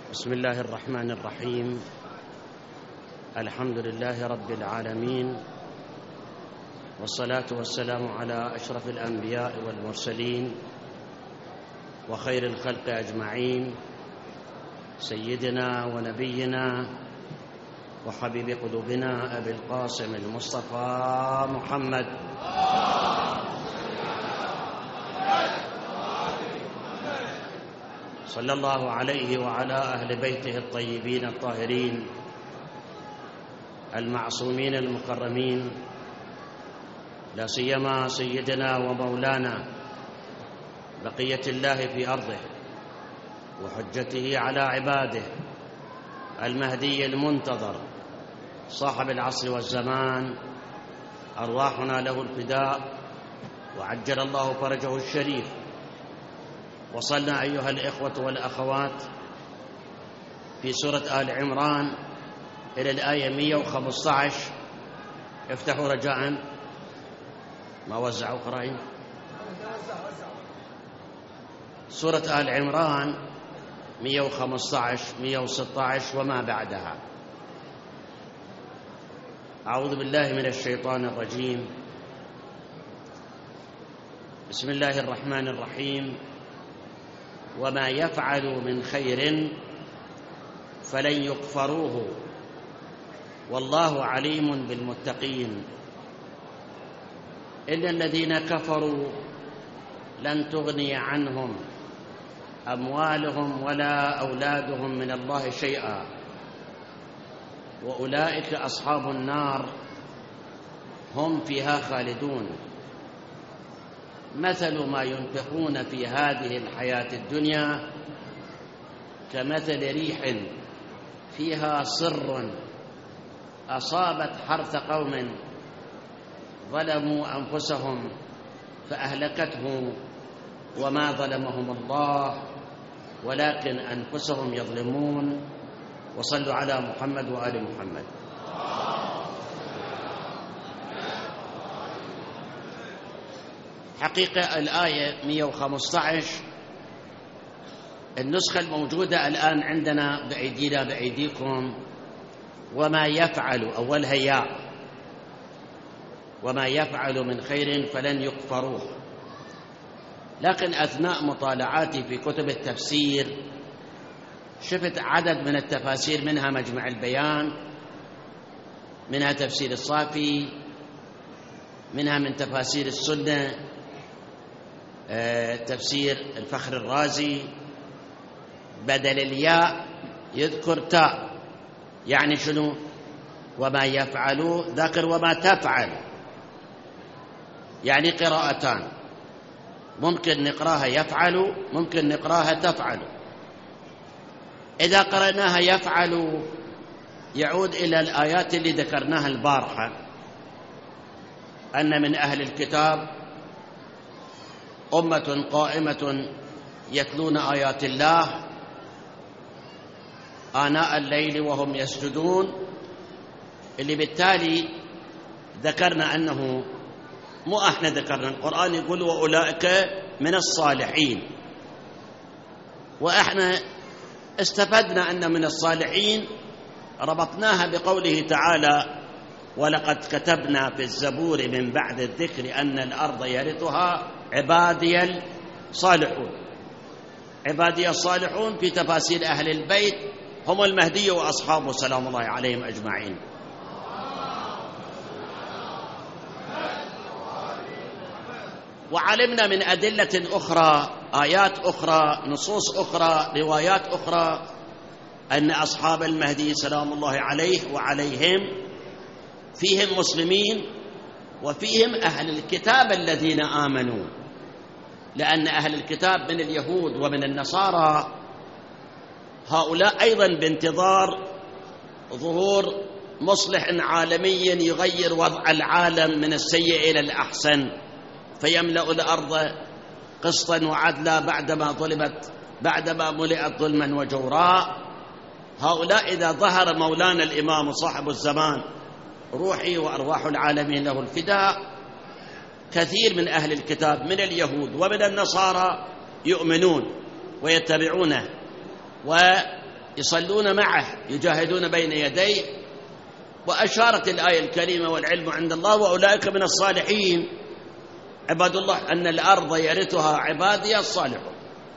بسم الله الرحمن الرحيم. الحمد لله رب العالمين، والصلاة والسلام على أشرف الأنبياء والمرسلين وخير الخلق أجمعين، سيدنا ونبينا وحبيب قلوبنا أبي القاسم المصطفى محمد صلى الله عليه وعلى أهل بيته الطيبين الطاهرين المعصومين المكرمين، لا سيما سيدنا ومولانا بقية الله في أرضه وحجته على عباده المهدي المنتظر صاحب العصر والزمان، أرواحنا له الفداء وعجل الله فرجه الشريف. وصلنا أيها الإخوة والأخوات في سورة آل عمران إلى الآية 115. افتحوا رجاءً. ما وزعوا قرائن. سورة آل عمران 115 116 وما بعدها. أعوذ بالله من الشيطان الرجيم. بسم الله الرحمن الرحيم. وما يفعلوا من خير فلن يكفروه والله عليم بالمتقين. إن الذين كفروا لن تغني عنهم أموالهم ولا أولادهم من الله شيئا، وأولئك أصحاب النار هم فيها خالدون. مثل ما ينفقون في هذه الحياة الدنيا كمثل ريح فيها صر أصابت حرث قوم ظلموا أنفسهم فأهلكته وما ظلمهم الله ولكن أنفسهم يظلمون. وصلوا على محمد وآل محمد. حقيقة الآية 115 النسخة الموجودة الآن عندنا بأيدينا بأيديكم وما يفعل أولها ياء، وما يفعل من خير فلن يكفروه. لكن أثناء مطالعاتي في كتب التفسير شفت عدد من التفاسير، منها مجمع البيان، منها تفسير الصافي، منها من تفاسير السنة تفسير الفخر الرازي، بدل الياء يذكر تاء. يعني شنو؟ وما يفعلوا ذكر وما تفعل، يعني قراءتان، ممكن نقراها يفعل، ممكن نقراها تفعل. إذا قرأناها يفعل يعود إلى الآيات اللي ذكرناها البارحة، أن من أهل الكتاب أمة قائمة يتلون آيات الله آناء الليل وهم يسجدون، اللي بالتالي ذكرنا أنه مو احنا ذكرنا، القرآن يقول وأولئك من الصالحين، وإحنا استفدنا أن من الصالحين ربطناها بقوله تعالى ولقد كتبنا في الزبور من بعد الذكر أن الأرض يرثها عبادي الصالحون. عبادي الصالحون في تفاسير أهل البيت هم المهدي وأصحابه سلام الله عليهم أجمعين. وعلمنا من أدلة أخرى، آيات أخرى، نصوص أخرى، روايات أخرى، أن أصحاب المهدي سلام الله عليه وعليهم فيهم مسلمين وفيهم أهل الكتاب الذين آمنوا، لأن أهل الكتاب من اليهود ومن النصارى هؤلاء أيضا بانتظار ظهور مصلح عالمي يغير وضع العالم من السيء إلى الأحسن، فيملأ الأرض قسطا وعدلا بعدما ملئت ظلما وجوراء. هؤلاء إذا ظهر مولانا الإمام صاحب الزمان روحي وأرواح العالمين له الفداء، كثير من أهل الكتاب من اليهود ومن النصارى يؤمنون ويتبعونه يصلون معه، يجاهدون بين يديه. وأشارت الآية الكريمة والعلم عند الله وأولئك من الصالحين عباد الله، أن الأرض يرثها عبادي الصالحون.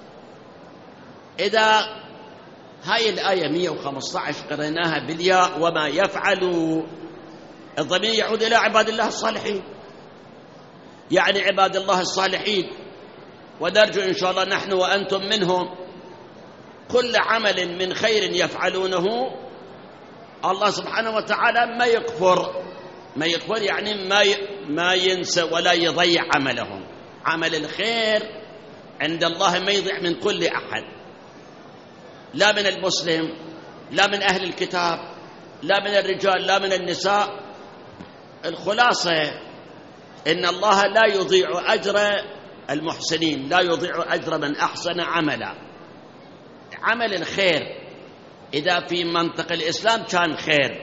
إذا هاي الآية 115 قرأناها بالياء وما يفعل، الضمير يعود إلى عباد الله الصالحين، يعني عباد الله الصالحين، ونرجو إن شاء الله نحن وأنتم منهم. كل عمل من خير يفعلونه الله سبحانه وتعالى ما يكفر يعني ما ينسى ولا يضيع عملهم. عمل الخير عند الله ما يضيع من كل أحد، لا من المسلم، لا من أهل الكتاب، لا من الرجال، لا من النساء. الخلاصة إن الله لا يضيع أجر المحسنين، لا يضيع أجر من أحسن عملا. عمل الخير إذا في منطق الإسلام كان خير،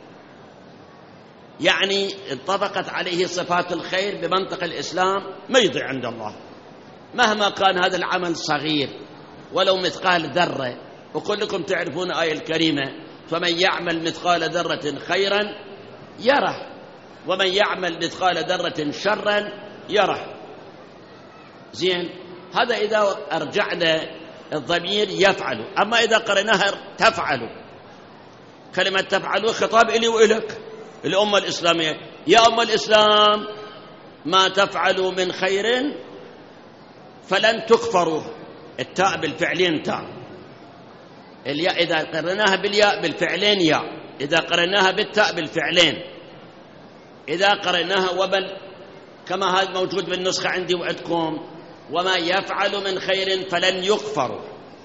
يعني انطبقت عليه صفات الخير بمنطق الإسلام، ما يضيع عند الله مهما كان هذا العمل صغير ولو مثقال ذرة. وكلكم تعرفون آية الكريمة: فمن يعمل مثقال ذرة خيرا يره ومن يعمل مثقال ذرة شرا يره. زين، هذا إذا أرجعنا الضمير يفعل. أما إذا قرناها تفعل، كلمة تفعل خطاب إلي وإلك الأمة الإسلامية: يا أمة الإسلام ما تفعلوا من خير فلن تكفروا. التاء بالفعلين تاء، الياء إذا قرناها بالياء بالفعلين ياء، إذا قرناها بالتاء بالفعلين. إذا قرناها وبل كما هذا موجود بالنسخة عندي وعندكم: وما يفعل من خير فلن يكفروا.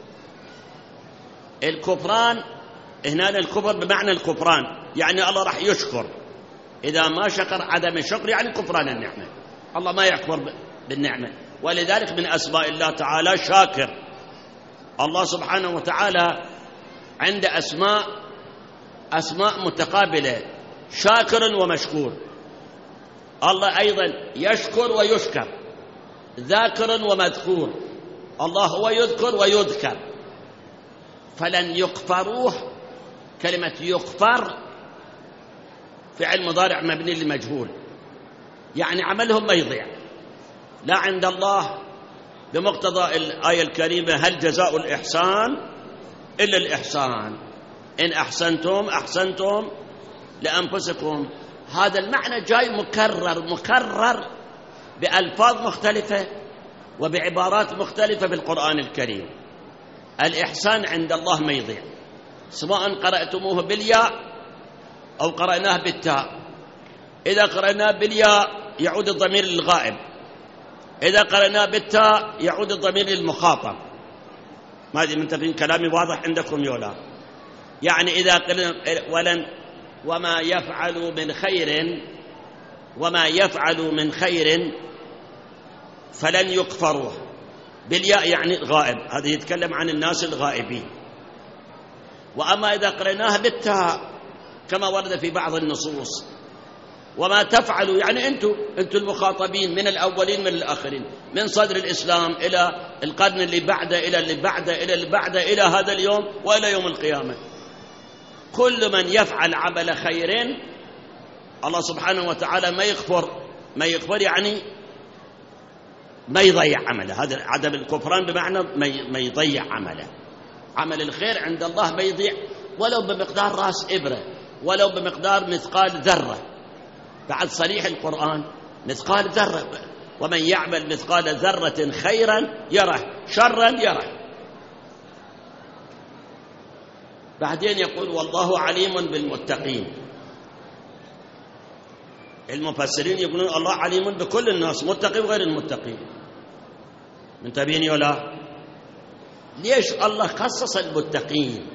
الكفران هنا الكفر بمعنى الكفران، يعني الله راح يشكر. إذا ما شكر عدم الشكر يعني كفران النعمة، الله ما يكفر بالنعمة. ولذلك من أسماء الله تعالى شاكر. الله سبحانه وتعالى عند أسماء متقابلة: شاكر ومشكور. الله أيضا يشكر ويشكر، ذاكر ومذكور. الله هو يذكر ويذكر. فلن يكفروه، كلمة يكفر فعل مضارع مبني للمجهول، يعني عملهم ما يضيع. لا عند الله بمقتضى الآية الكريمة: هل جزاء الإحسان إلا الإحسان، إن أحسنتم لأنفسكم. هذا المعنى جاي مكرر بألفاظ مختلفة وبعبارات مختلفة بالقرآن الكريم. الإحسان عند الله ما يضيع، سواء قرأتموه بالياء أو قرأناه بالتاء. إذا قرأناه بالياء يعود الضمير للغائب، إذا قرأناه بالتاء يعود الضمير للمخاطب. ما أدري من تفهم كلامي واضح عندكم يولا؟ يعني إذا قلنا وما يفعل من خير فلن يكفروه بالياء يعني غائب، هذا يتكلم عن الناس الغائبين. وأما إذا قرأناها بالتاء كما ورد في بعض النصوص: وما تفعلوا يعني أنتم المخاطبين، من الأولين من الآخرين، من صدر الإسلام إلى القرن اللي بعده إلى اللي بعده إلى اللي بعده إلى هذا اليوم وإلى يوم القيامة. كل من يفعل عمل خير الله سبحانه وتعالى ما يكفر يعني ما يضيع عمله. هذا عدم الكفران بمعنى ما يضيع عمله. عمل الخير عند الله ما يضيع ولو بمقدار راس إبرة، ولو بمقدار مثقال ذرة. بعد صريح القرآن مثقال ذرة: ومن يعمل مثقال ذرة خيرا يره شرا يره. بعدين يقول: والله عليم بالمتقين. المفسرين يقولون الله عليم بكل الناس، متقي وغير المتقين. منتبهين ولا؟ ليش الله خصص المتقين؟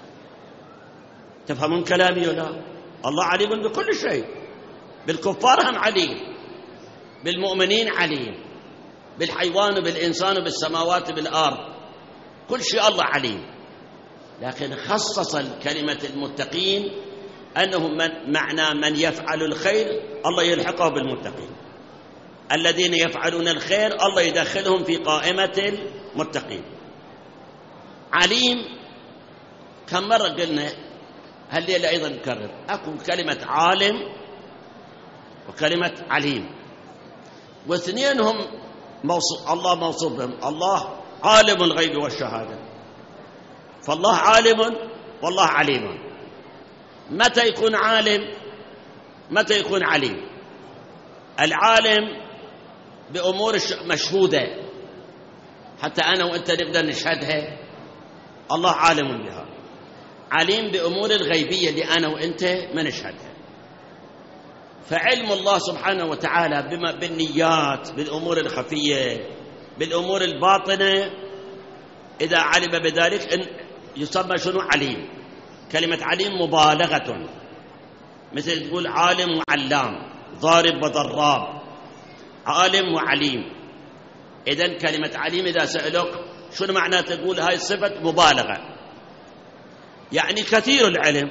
تفهمون كلامي ولا؟ الله عليم بكل شيء، بالكفار هم عليم، بالمؤمنين عليم، بالحيوان وبالإنسان وبالسماوات وبالأرض، كل شيء الله عليم. لكن خصص كلمة المتقين أنه معنى من يفعل الخير الله يلحقه بالمتقين. الذين يفعلون الخير الله يدخلهم في قائمة المتقين. عليم كم مرة قلنا هالليلة أيضا نكرر، أكو كلمة عالم وكلمة عليم، واثنينهم الله موصوف بهم. الله عالم الغيب والشهادة، فالله عالم والله عليم. متى يكون عالم؟ متى يكون عليم؟ العالم بأمور مشهودة حتى أنا وأنت نقدر نشهدها، الله عالم بها. عليم بأمور الغيبية اللي أنا وأنت ما نشهدها. فعلم الله سبحانه وتعالى بما بالنيات، بالأمور الخفية، بالأمور الباطنة، إذا علم بذلك إن يسمى شنو؟ عليم. كلمة عليم مبالغة، مثل تقول عالم وعلام، ضارب وضراب، عالم وعليم. إذن كلمة عليم إذا سألوك شنو معناه تقول هاي الصفة مبالغة، يعني كثير العلم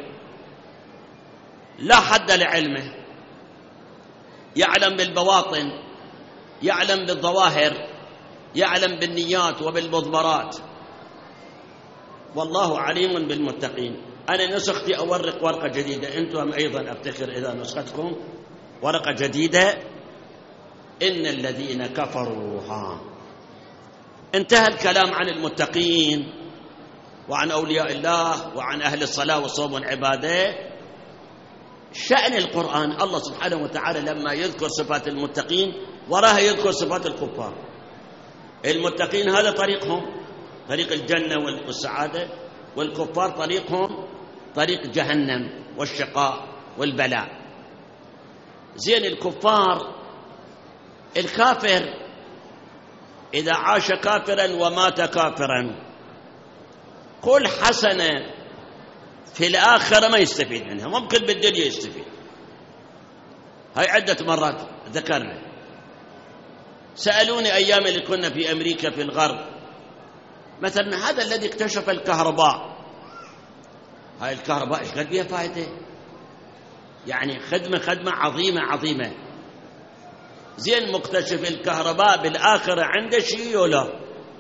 لا حد لعلمه، يعلم بالبواطن، يعلم بالظواهر، يعلم بالنيات وبالمضمرات. والله عليم بالمتقين. أنا نسختي أورق ورقة جديدة، أنتم أيضا أفتكر إذا نسختكم ورقة جديدة. إن الذين كفروا انتهى الكلام عن المتقين وعن أولياء الله وعن أهل الصلاة والصوم والعبادة. شأن القرآن الله سبحانه وتعالى لما يذكر صفات المتقين وراها يذكر صفات الكفار. المتقين هذا طريقهم طريق الجنة والسعادة، والكفار طريقهم طريق جهنم والشقاء والبلاء. زين الكفار، الكافر إذا عاش كافرا ومات كافرا كل حسنة في الآخرة ما يستفيد منها، ممكن بالدنيا يستفيد. هاي عدة مرات ذكرنا. سألوني أيام اللي كنا في أمريكا في الغرب، مثلا هذا الذي اكتشف الكهرباء، هاي الكهرباء إيش قد بها فائدة، يعني خدمة عظيمة. زين مكتشف الكهرباء بالآخرة عنده شيء ولا؟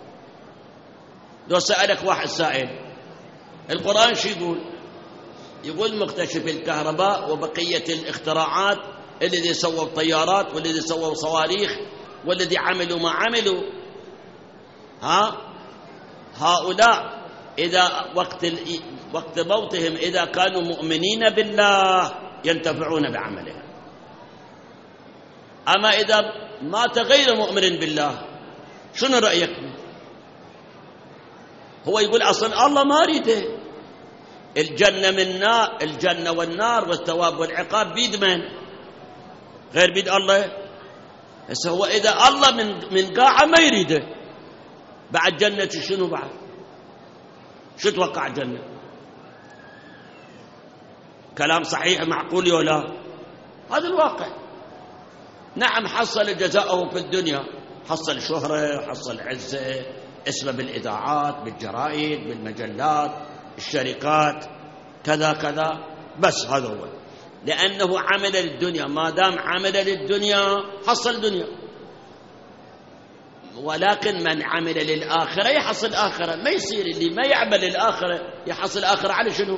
لو سألك واحد سائل القرآن شو يقول؟ يقول مكتشف الكهرباء وبقية الاختراعات، الذي سووا طيارات والذي سووا صواريخ والذي عملوا ما عملوا، هؤلاء إذا وقت موتهم إذا كانوا مؤمنين بالله ينتفعون بعملها. أما إذا مات غير مؤمن بالله شنو رأيك؟ هو يقول أصلا الله ما ريده، الجنة والنار والثواب والعقاب بيد من؟ غير بيد الله. بس هو إذا الله من قاعة ما يريده، بعد جنة شنو بعد؟ شو توقع الجنة؟ كلام صحيح معقول ولا؟ هذا الواقع. نعم حصل جزاءه في الدنيا، حصل شهرة، حصل عزة، اسمه بالإذاعات، بالجرائد، بالمجلات، الشركات، كذا، بس هذا هو، لأنه عمل للدنيا. ما دام عمل للدنيا حصل دنيا. ولكن من عمل للآخرة يحصل آخرة. ما يصير اللي ما يعمل للآخرة يحصل آخرة على شنو؟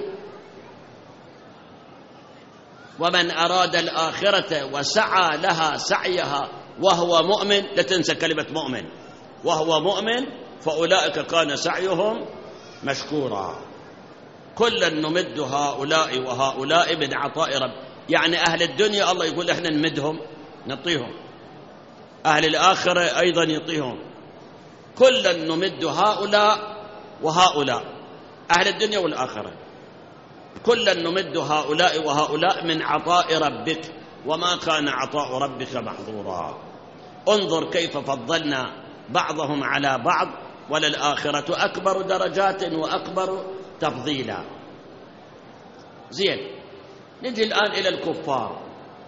ومن أراد الآخرة وسعى لها سعيها وهو مؤمن، لا تنسى كلمة مؤمن، وهو مؤمن فأولئك كان سعيهم مشكورا. كلا نمد هؤلاء وهؤلاء من عطاء رب. يعني أهل الدنيا الله يقول إحنا نمدهم نعطيهم، أهل الآخرة أيضا يعطيهم. كلا نمد هؤلاء وهؤلاء، أهل الدنيا والآخرة، كلا نمد هؤلاء وهؤلاء من عطاء ربك وما كان عطاء ربك محظورا. انظر كيف فضلنا بعضهم على بعض، وللآخرة أكبر درجات وأكبر تفضيلا. زين، نجي الآن إلى الكفار.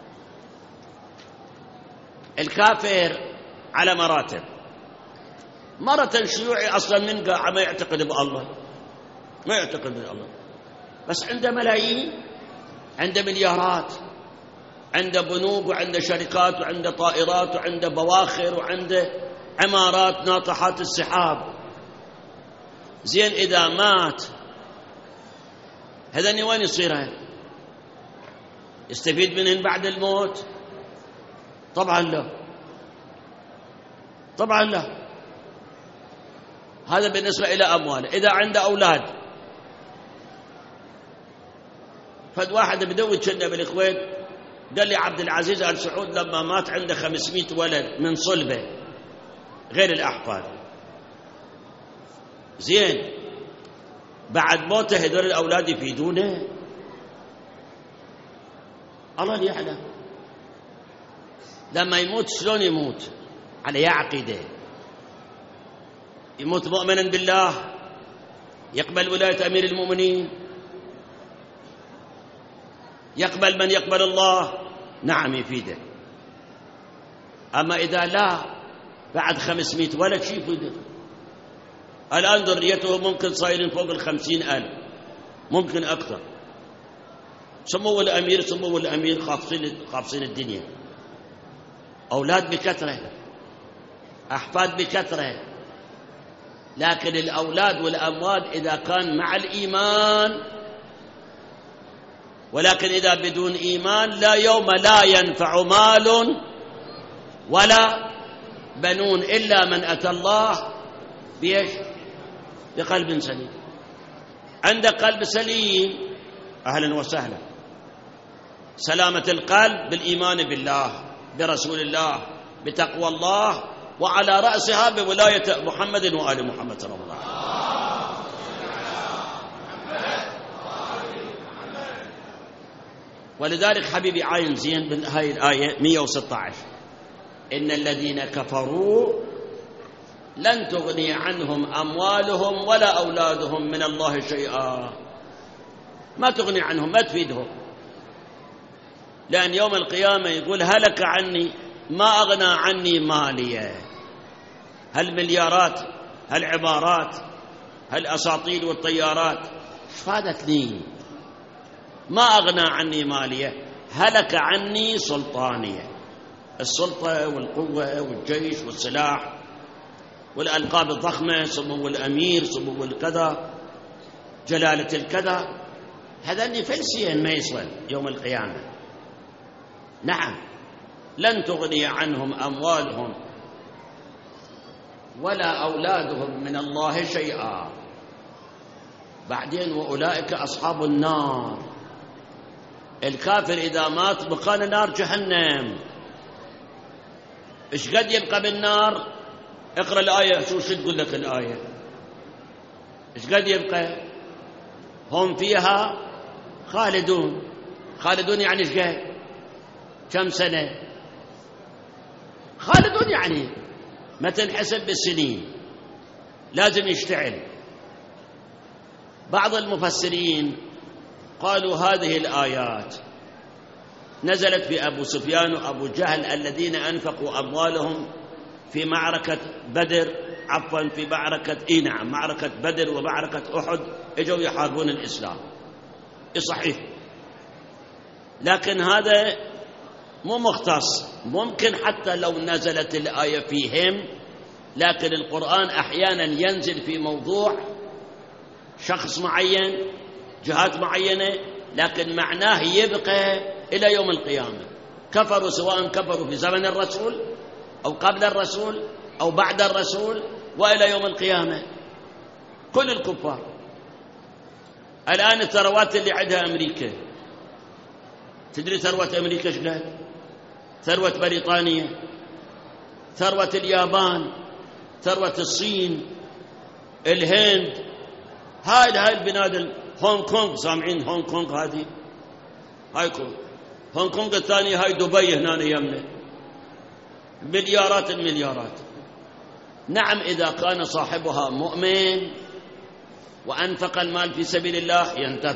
الكافر على مراتب. مرة شيوعي أصلا من قاعة ما يعتقد بالله، ما يعتقد بالله، بس عنده ملايين، عنده مليارات، عنده بنوك وعنده شركات وعنده طائرات وعنده بواخر وعنده عمارات ناطحات السحاب. زين إذا مات هذني وين يصيرها؟ يستفيد منهن بعد الموت؟ طبعا لا، طبعا لا. هذا بالنسبة إلى أمواله. إذا عنده أولاد، فد واحد بدوي كنا بالكويت قال لي عبد العزيز آل سعود لما مات عنده 500 ولد من صلبه غير الأحفاد. زين، بعد موته هذول الأولاد يفيدونه؟ الله يعلم. لما يموت شلون يموت؟ على أي عقيدة؟ يموت مؤمنا بالله، يقبل ولاية أمير المؤمنين، يقبل من يقبل الله، نعم يفيده. أما إذا لا، بعد 500 ولد شي يفيده؟ الآن ذريته ممكن صايرين فوق 50,000، ممكن أكثر. سموه الأمير، سموه الأمير، خافصين الدنيا. أولاد بكثرة، أحفاد بكثرة، لكن الأولاد والأموال إذا كان مع الإيمان. ولكن إذا بدون إيمان لا يوم لا ينفع مال ولا بنون إلا من أتى الله بيش؟ بقلب سليم. عندك قلب سليم، أهلا وسهلا. سلامة القلب بالإيمان بالله، برسول الله، بتقوى الله، وعلى رأسها بولاية محمد وآل محمد صلى الله عليه وسلم. ولذلك حبيبي عاين زين من هاي الآية 116: إن الذين كفروا لن تغني عنهم أموالهم ولا أولادهم من الله شيئا. ما تغني عنهم، ما تفيدهم، لأن يوم القيامة يقول هلك عني ما أغنى عني مالية. هالمليارات، هالعبارات، هالأساطيل والطيارات ايش فادتني؟ ما أغنى عني مالية، هلك عني سلطانية. السلطة والقوة والجيش والسلاح والألقاب الضخمة، سمو الأمير، سمو الكذا، جلالة الكذا، هذا فلسيا ما يسوى يوم القيامة. نعم، لن تغني عنهم أموالهم ولا أولادهم من الله شيئا. بعدين وأولئك أصحاب النار. الكافر إذا مات بقى نار جهنم. إيش قد يبقى بالنار؟ اقرأ الآية، شو تقول لك الآية؟ إيش قد يبقى؟ هم فيها خالدون. خالدون يعني إيش قد؟ كم سنة؟ خالدون يعني ما تنحسب بالسنين، لازم يشتعل. بعض المفسرين قالوا هذه الآيات نزلت في أبو سفيان وأبو جهل الذين أنفقوا أموالهم في معركة بدر، عفوا في معركة معركة بدر ومعركة أحد، اجوا يحاربون الإسلام. صحيح، لكن هذا مو مختص. ممكن حتى لو نزلت الآية فيهم، لكن القرآن أحيانا ينزل في موضوع شخص معين، جهات معينة، لكن معناه يبقى إلى يوم القيامة. كفروا، سواء كفروا في زمن الرسول أو قبل الرسول أو بعد الرسول وإلى يوم القيامة، كل الكفار. الآن الثروات اللي عندها أمريكا، تدري ثروة أمريكا ايش قد؟ ثروة بريطانيا، ثروة اليابان، ثروة الصين، الهند، هاي البلاد. هونغ كونغ، سامعين هونغ كونغ؟ هذه هاي هونغ كونغ الثانية، هاي دبي هنا يمنا، مليارات المليارات. نعم، إذا كان صاحبها مؤمن وأنفق المال في سبيل الله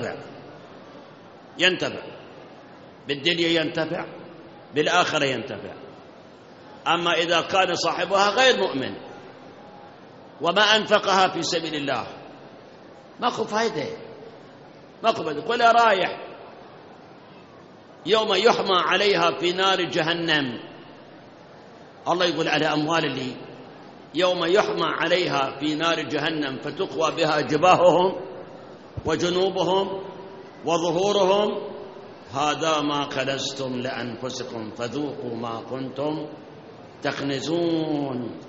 ينتفع بالدنيا، ينتفع بالآخرة، ينتفع. أما إذا كان صاحبها غير مؤمن وما أنفقها في سبيل الله، ماكو فايدة، ماكو فايدة. ولا رايح يوم يحمى عليها في نار جهنم. الله يقول على أموال اللي يوم يحمى عليها في نار جهنم فتقوى بها جباههم وجنوبهم وظهورهم هذا ما كنزتم لأنفسكم فذوقوا ما كنتم تكنزون.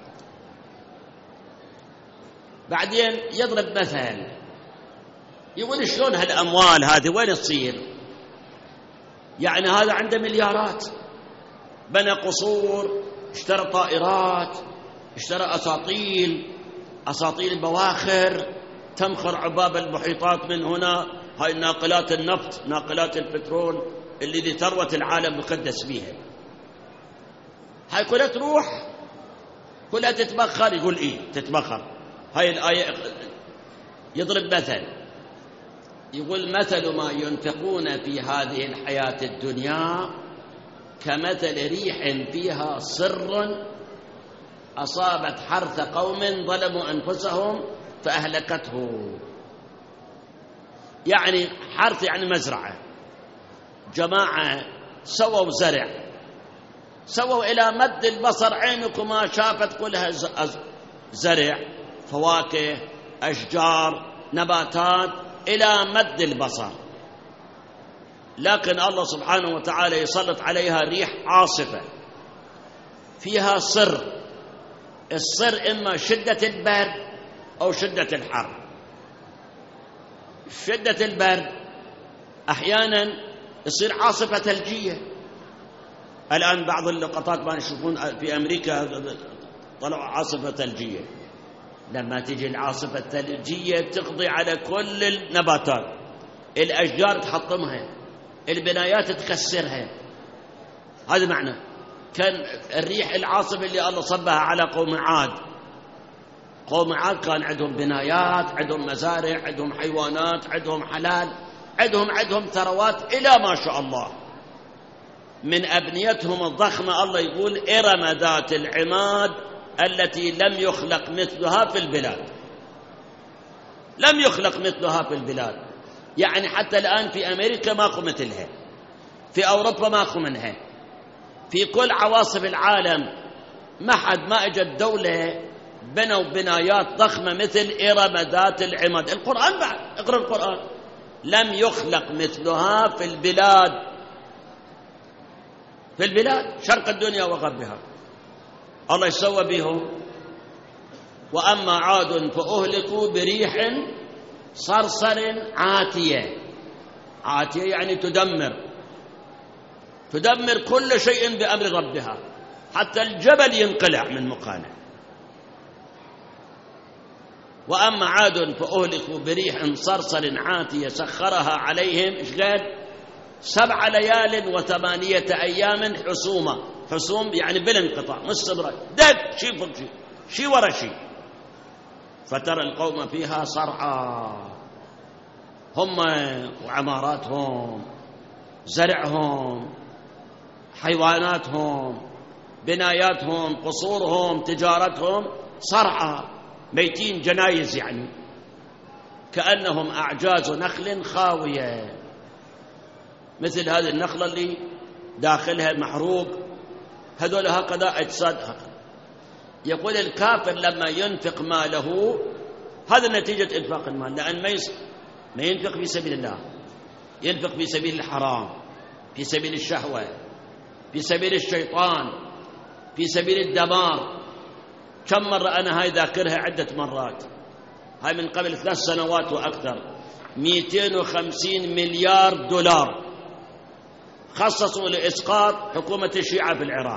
بعدين يضرب مثل، يقول شلون هالأموال هذه وين تصير؟ يعني هذا عنده مليارات، بنى قصور، اشترى طائرات، اشترى أساطيل بواخر تمخر عباب المحيطات من هنا، هاي ناقلات النفط، ناقلات البترول اللي دي ثروة العالم مقدس بيها، هاي كلها تروح، كلها تتبخر. يقول إيه تتبخر؟ هاي الآية يضرب مثل، يقول مثل ما ينفقون في هذه الحياة الدنيا كمثل ريح فيها صر أصابت حرث قوم ظلموا أنفسهم فأهلكته. يعني حرث يعني مزرعة، جماعة سووا زرع، سووا إلى مد البصر عينكما شافت كلها زرع، فواكه، أشجار، نباتات إلى مد البصر، لكن الله سبحانه وتعالى يسلط عليها ريح عاصفة فيها صر. الصر إما شدة البرد أو شدة الحر. شدة البرد أحيانا يصير عاصفة ثلجية. الآن بعض اللقطات ما نشوفون في أمريكا طلعوا عاصفة ثلجية، لما تجي العاصفة الثلجية تقضي على كل النباتات، الأشجار تحطمها، البنايات تكسرها. هذا معنى كان الريح العاصفة اللي الله صبها على قوم عاد. قوم عاد كان عندهم بنايات، عندهم مزارع، عندهم حيوانات، عندهم حلال، عندهم ثروات إلى ما شاء الله. من أبنيتهم الضخمة الله يقول إرم ذات العماد التي لم يخلق مثلها في البلاد. لم يخلق مثلها في البلاد، يعني حتى الآن في أمريكا ماكو مثلها، في أوروبا ماكو منها، في كل عواصم العالم ما حد ما اجت دولة بنوا بنايات ضخمة مثل إرم ذات العماد. القرآن بعد اقرأ القرآن، لم يخلق مثلها في البلاد، في البلاد شرق الدنيا وغربها. الله يسوى بهم. وأما عاد فأهلكوا بريح صرصر عاتية. عاتية يعني تدمر كل شيء بأمر ربها، حتى الجبل ينقلع من مكانه. وأما عاد فأهلكوا بريح صرصر عاتية سخرها عليهم إيش قال؟ 7 ليال و8 أيام حسومة. حسوم يعني بلا انقطاع مستمرة، دق شيء فوق شيء، شيء ورا شيء. فترى القوم فيها صرعى، هم وعماراتهم، زرعهم، حيواناتهم، بناياتهم، قصورهم، تجارتهم، صرعى، ميتين جنايز، يعني كأنهم أعجاز نخل خاوية. مثل هذه النخلة اللي داخلها محروق، هذول هكذا أجساد هكذا. يقول الكافر لما ينفق ماله، هذا نتيجة إنفاق المال، لأن ما ينفق في سبيل الله، ينفق في سبيل الحرام، في سبيل الشهوة، في سبيل الشيطان، في سبيل الدمار. كم مرة أنا هاي ذاكرها عدة مرات، هاي من قبل 3 سنوات وأكثر. 250 مليار دولار خصصوا لإسقاط حكومة الشيعة في العراق.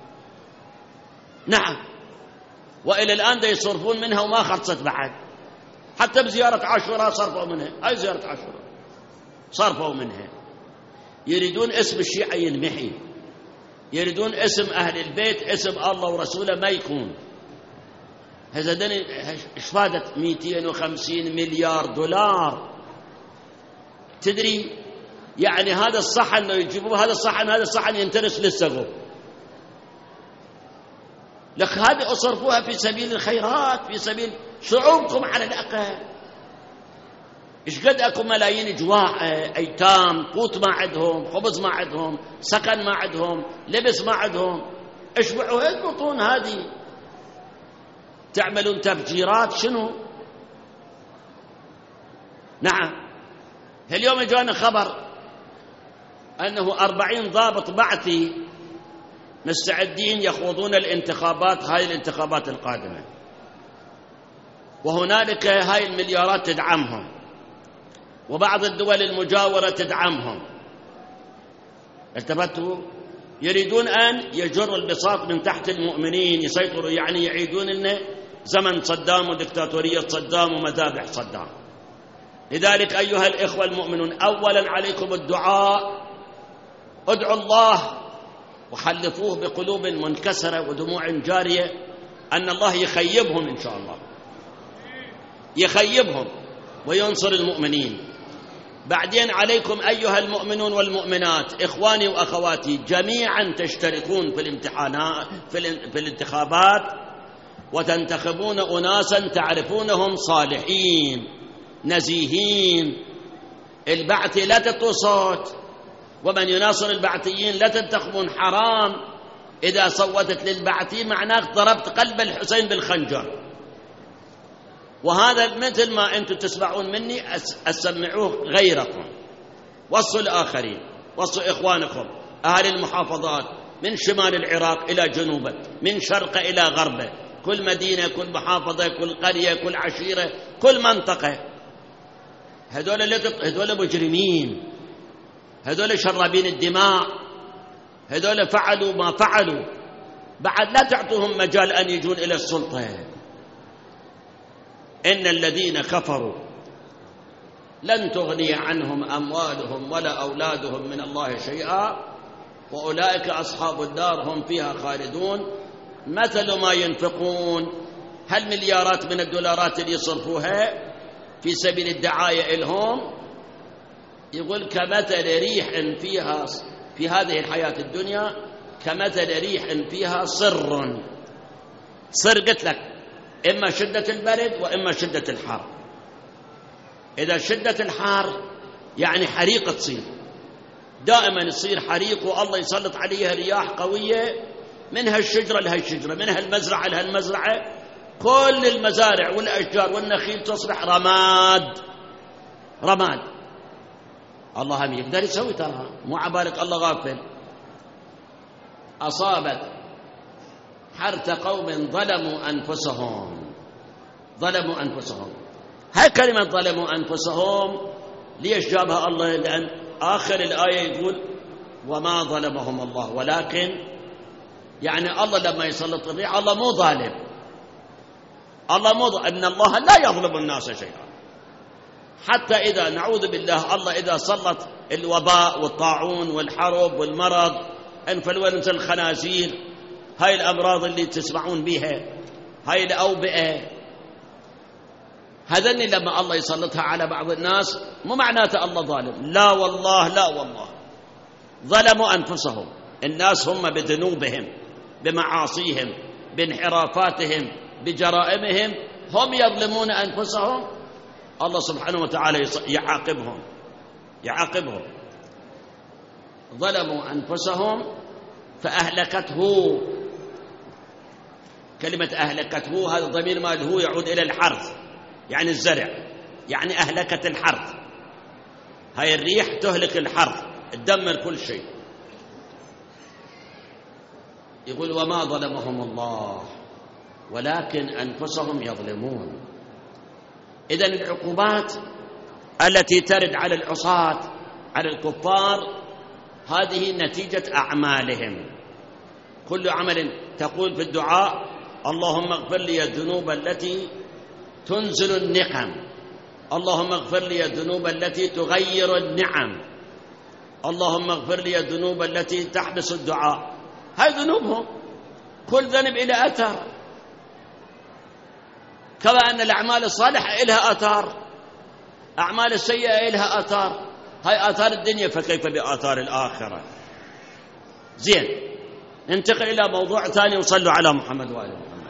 نعم، وإلى الآن دا يصرفون منها وما خلصت بعد، حتى بزيارة عاشوراء صرفوا منها. هاي زيارة عاشوراء صرفوا منها. يريدون اسم الشيعة ينمحي، يريدون اسم أهل البيت، اسم الله ورسوله ما يكون. هذا دني ايش فادت 250 مليار دولار؟ تدري يعني هذا الصحن لو يجيبوه، هذا الصحن ينترس للسقف. لك هذه أصرفوها في سبيل الخيرات، في سبيل شعوبكم على الأقل. إيش قد أكو ملايين جواع، أيتام، قوت ما عندهم، خبز ما عندهم، سكن ما عندهم، لبس ما عندهم. اشبعوا البطون هذه، تعملون تفجيرات شنو؟ نعم. اليوم جانا خبر أنه 40 ضابط بعثي مستعدين يخوضون الانتخابات، هاي الانتخابات القادمة، وهنالك هاي المليارات تدعمهم، وبعض الدول المجاورة تدعمهم. التفتوا؟ يريدون أن يجروا البساط من تحت المؤمنين، يسيطروا، يعني يعيدون لنا زمن صدام ودكتاتورية صدام ومذابح صدام. لذلك أيها الإخوة المؤمنون، أولا عليكم الدعاء، ادعوا الله وحلفوه بقلوب منكسرة ودموع جارية أن الله يخيبهم إن شاء الله، يخيبهم وينصر المؤمنين. بعدين عليكم أيها المؤمنون والمؤمنات، إخواني وأخواتي، جميعا تشتركون في الامتحانات في الانتخابات، وتنتخبون أناسا تعرفونهم صالحين نزيهين. البعثي لا تعطوا صوت، ومن يناصر البعثيين لا تنتخبون، حرام. إذا صوتت للبعثي معناه ضربت قلب الحسين بالخنجر. وهذا مثل ما أنتم تسمعون مني أسمعوه غيركم، وصوا الآخرين، وصوا إخوانكم أهل المحافظات من شمال العراق إلى جنوبه، من شرقه إلى غربه، كل مدينة، كل محافظة، كل قرية، كل عشيرة، كل منطقة. هذول مجرمين، هذول شرابين الدماء، هذول فعلوا ما فعلوا. بعد لا تعطوهم مجال أن يجون إلى السلطة. إن الذين كفروا لن تغني عنهم أموالهم ولا أولادهم من الله شيئا وأولئك أصحاب النار هم فيها خالدون. مثل ما ينفقون، هالمليارات من الدولارات اللي يصرفوها في سبيل الدعاية إلهم، يقول كمثل ريح فيها في هذه الحياة الدنيا كمثل ريح فيها صر. صر قلت لك إما شدة البرد وإما شدة الحر. إذا شدة الحر يعني حريقة تصير، دائما يصير حريق، والله يسلط عليها رياح قوية من هالشجرة لهالشجرة، من هالمزرعة لهالمزرعة، كل المزارع والأشجار والنخيل تصبح رماد. رماد. الله هم يقدر يسوي، ترى مو عبالك الله غافل. أصابت حرث قوم ظلموا أنفسهم. ظلموا أنفسهم، هاي كلمة ظلموا أنفسهم ليش جابها الله؟ لأن آخر الآية يقول وما ظلمهم الله، ولكن يعني الله لما يسلط الريح الله مو ظالم، الله مو ظالم، إن الله لا يظلم الناس شيئا. حتى إذا نعوذ بالله الله إذا سلط الوباء والطاعون والحرب والمرض، انفلونزا الخنازير، هاي الأمراض اللي تسمعون بها، هاي الأوبئة، هذني لما الله يسلطها على بعض الناس مو معناته الله ظالم، لا والله، لا والله. ظلموا أنفسهم، الناس هم بذنوبهم، بمعاصيهم، بانحرافاتهم، بجرائمهم، هم يظلمون أنفسهم. الله سبحانه وتعالى يعاقبهم، يعاقبهم. ظلموا أنفسهم فأهلكته. كلمة أهلكته هذا ضمير مال هو يعود إلى الحرث، يعني الزرع، يعني أهلكت الحرث. هاي الريح تهلك الحرث، تدمر كل شيء. يقول وما ظلمهم الله ولكن أنفسهم يظلمون. إذن العقوبات التي ترد على العصاة، على الكفار، هذه نتيجة أعمالهم. كل عمل تقول في الدعاء اللهم اغفر لي الذنوب التي تنزل النقم، اللهم اغفر لي الذنوب التي تغير النعم، اللهم اغفر لي الذنوب التي تحبس الدعاء. هاي ذنوبهم، كل ذنب إلى أثر، كما أن الأعمال الصالحة إلها آثار، أعمال السيئة إلها آثار. هاي آثار الدنيا، فكيف بآثار الآخرة؟ زين، ننتقل إلى موضوع ثاني، وصلوا على محمد وآل محمد.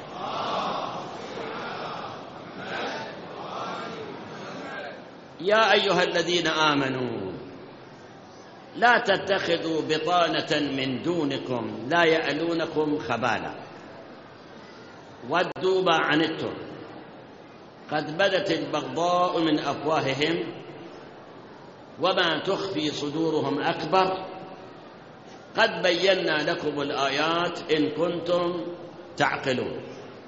يا أيها الذين آمنوا لا تتخذوا بطانة من دونكم لا يألونكم خبالا ودوا ما عنتم قد بدت البغضاء من أفواههم وما تخفي صدورهم أكبر قد بينا لكم الآيات إن كنتم تعقلون.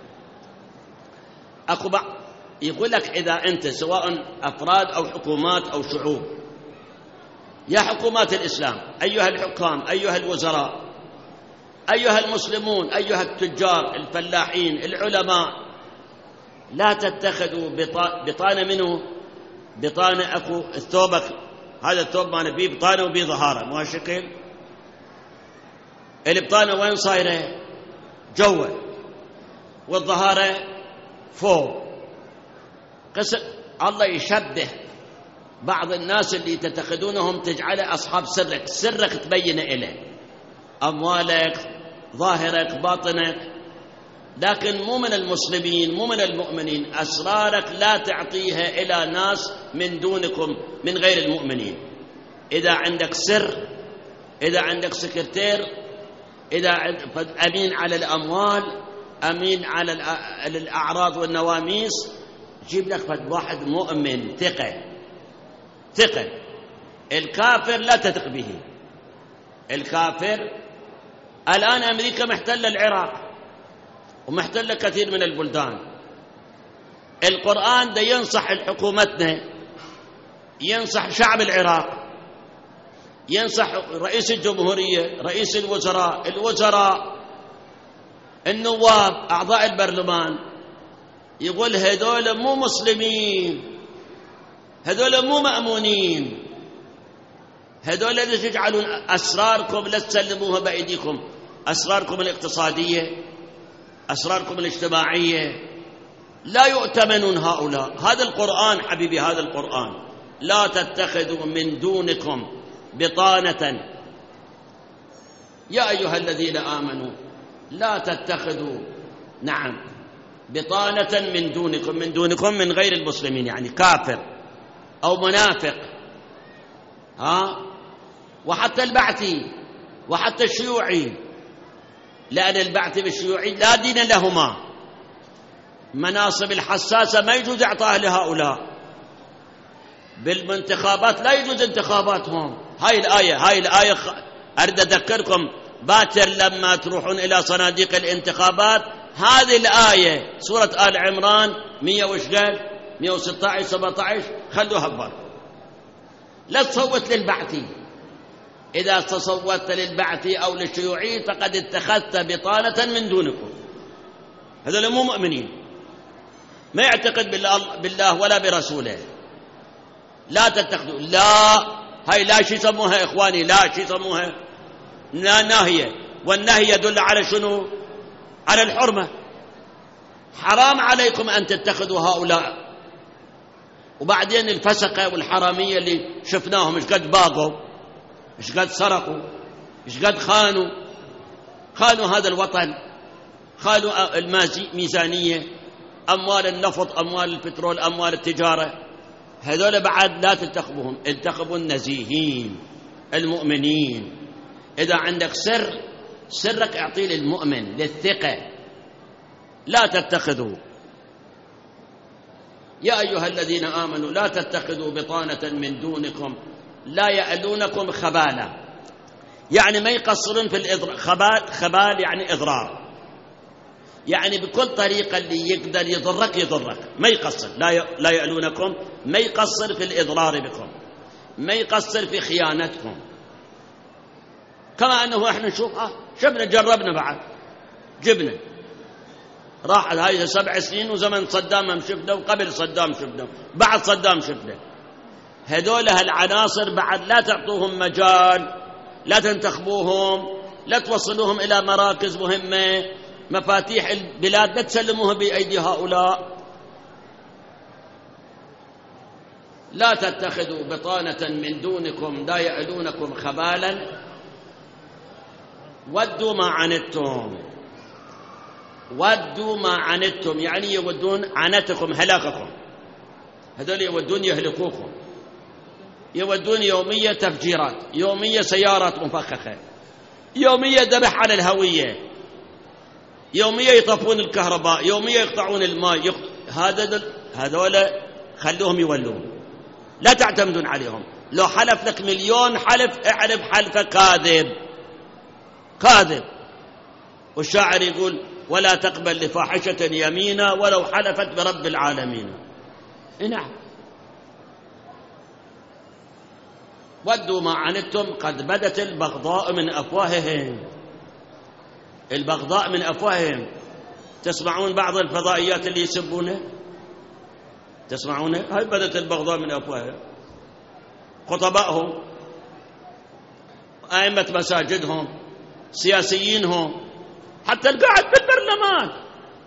يقول لك إذا أنت سواء أفراد أو حكومات أو شعوب، يا حكومات الإسلام، أيها الحكام، أيها الوزراء، أيها المسلمون، أيها التجار، الفلاحين، العلماء، لا تتخذوا بطانة منه، بطانة أكو ثوبك، هذا الثوب ما نبيه بطانة وبيه ظهارة، مو هالشكل. البطانة وين صايرة؟ جوا، والظهارة فوق. الله يشبه بعض الناس اللي تتخذونهم تجعله أصحاب سرك، سرك تبين إليه، أموالك، ظاهرك، باطنك، لكن مو من المسلمين، مو من المؤمنين. أسرارك لا تعطيها إلى ناس من دونكم من غير المؤمنين. إذا عندك سر، إذا عندك سكرتير، إذا أمين على الأموال، أمين على الأعراض والنواميس، جيب لك واحد مؤمن ثقة. الكافر لا تثق به. الكافر الآن أمريكا محتلة العراق ومحتلة كثير من البلدان. القرآن ده ينصح حكومتنا، ينصح شعب العراق، ينصح رئيس الجمهورية، رئيس الوزراء، النواب، أعضاء البرلمان، يقول هذول مو مسلمين، هذول مو مأمونين، هذول اللي تجعلون أسراركم لا تسلموها بأيديكم، أسراركم الاقتصادية، أسراركم الاجتماعية، لا يؤتمنون هؤلاء. هذا القرآن حبيبي، هذا القرآن. لا تتخذوا من دونكم بطانة، يا أيها الذين آمنوا لا تتخذوا بطانة من دونكم من غير المسلمين، يعني كافر أو منافق، وحتى البعثي وحتى الشيوعي، لأن البعثي والشيوعي لا دين لهما. مناصب الحساسة ما يجوز إعطاها لهؤلاء. بالانتخابات لا يجوز انتخاباتهم. هاي الآية أريد أذكركم باكر لما تروحون إلى صناديق الانتخابات، هذه الآية سورة آل عمران 116 17 خلوها ببالكم. لا تصوت للبعثي. إذا تصوتت للبعثي أو للشيوعي فقد اتخذت بطانة من دونكم. هذول مو مؤمنين، ما يعتقد بالله ولا برسوله. لا تتخذوا، هاي لا شيء يسموها إخواني، لا شيء يسموها ناهية، والنهي يدل على شنو؟ على الحرمة. حرام عليكم أن تتخذوا هؤلاء. وبعدين الفسقة والحرامية اللي شفناهم إيش قد باغوا، إيش قد سرقوا، إيش قد خانوا هذا الوطن، خانوا الميزانية، أموال النفط، أموال البترول، أموال التجارة. هذول بعد لا تنتخبوهم، انتخبوا النزيهين المؤمنين. إذا عندك سرك اعطيه للمؤمن، للثقة، لا تتخذوا. يا أيها الذين آمنوا لا تتخذوا بطانة من دونكم لا يألونكم خبالا، يعني ما يقصرون في الإضرار. خبال يعني إضرار، يعني بكل طريقة اللي يقدر يضرك ما يقصر. لا يألونكم، ما يقصر في الإضرار بكم، ما يقصر في خيانتكم. كما أنه إحنا نشوف شفنا، جربنا بعد، جبنا راح هاي 7 سنين، وزمن صدام هم شفنا، وقبل صدام شفنا، بعد صدام شفنا. هذول هالعناصر بعد لا تعطوهم مجال، لا تنتخبوهم، لا توصلوهم إلى مراكز مهمة، مفاتيح البلاد لا تسلموها بأيدي هؤلاء. لا تتخذوا بطانة من دونكم لا يألونكم خبالا ودوا ما عنتم، يعني يودون عنتكم، هلاككم. هذول يودون يهلكوكم، يودون يومية تفجيرات، يومية سيارات مفخخة، يومية ذبح على الهوية، يومية يطفون الكهرباء، يومية يقطعون الماء. هذول خلوهم يولون، لا تعتمدون عليهم. لو حلف لك 1,000,000 حلف اعرف حلفه كاذب كاذب. والشاعر يقول ولا تقبل لفاحشة يمينا ولو حلفت برب العالمين. نعم. ودوا ما عنتم قد بدت البغضاء من أفواههم. البغضاء من أفواههم. تسمعون بعض الفضائيات اللي يسبونه؟ تسمعونه؟ هاي بدت البغضاء من أفواههم. خطبائهم، أئمة مساجدهم، سياسيينهم، حتى القاعد بالبرلمان،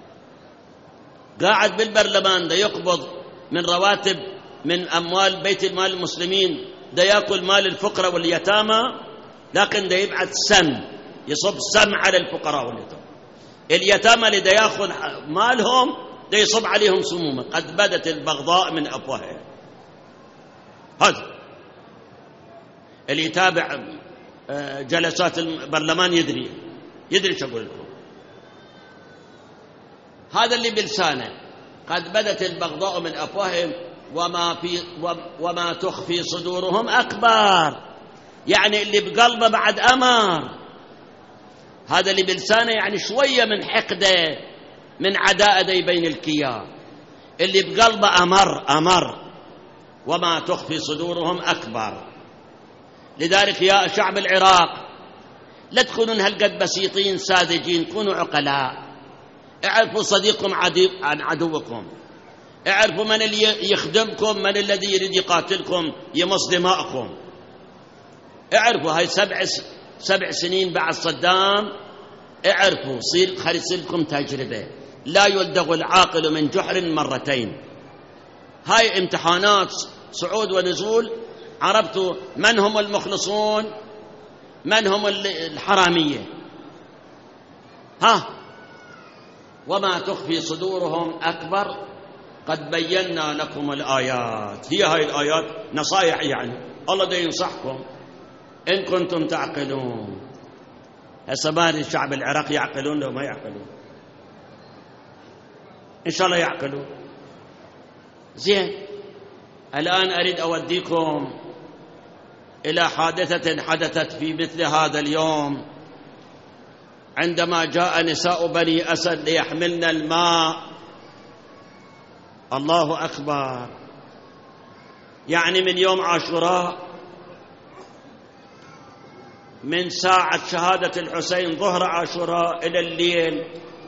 قاعد بالبرلمان ده يقبض من رواتب من أموال بيت المال المسلمين، ده يأكل مال الفقراء واليتامى، لكن ده يبعث سم، يصب سم على الفقراء واليتامى. اليتامى اللي ده يأخذ مالهم ده يصب عليهم سمومه. قد بدت البغضاء من أفواههم. هذا اللي يتابع جلسات البرلمان يدري شو أقول لكم. هذا اللي بلسانه. قد بدت البغضاء من أفواههم وما تخفي صدورهم أكبر. يعني اللي بقلبه بعد أمر. هذا اللي بلسانه يعني شوية من حقده، من عداء بين الكيان. اللي بقلبه أمر وما تخفي صدورهم أكبر. لذلك يا شعب العراق لا تكونون هالقد بسيطين ساذجين، كونوا عقلاء. اعرفوا صديقكم عن عدوكم، اعرفوا من اللي يخدمكم، من الذي يريد يقاتلكم يمص دماءكم. اعرفوا هاي 7 سنين بعد صدام، اعرفوا خلي يصير لكم تجربة. لا يلدغ العاقل من جحر مرتين. هاي امتحانات صعود ونزول. عرفتوا من هم المخلصون، من هم الحرامية. وما تخفي صدورهم أكبر. قد بينا لكم الآيات. هي هاي الآيات نصائح، يعني الله ده ينصحكم إن كنتم تعقلون. هسه ما أدري الشعب العراقي يعقلون لو ما يعقلون. إن شاء الله يعقلون. زين. الآن أريد أوديكم إلى حادثة حدثت في مثل هذا اليوم، عندما جاء نساء بني أسد ليحملن الماء. الله أكبر. يعني من يوم عاشوراء، من ساعة شهادة الحسين ظهر عاشوراء إلى الليل،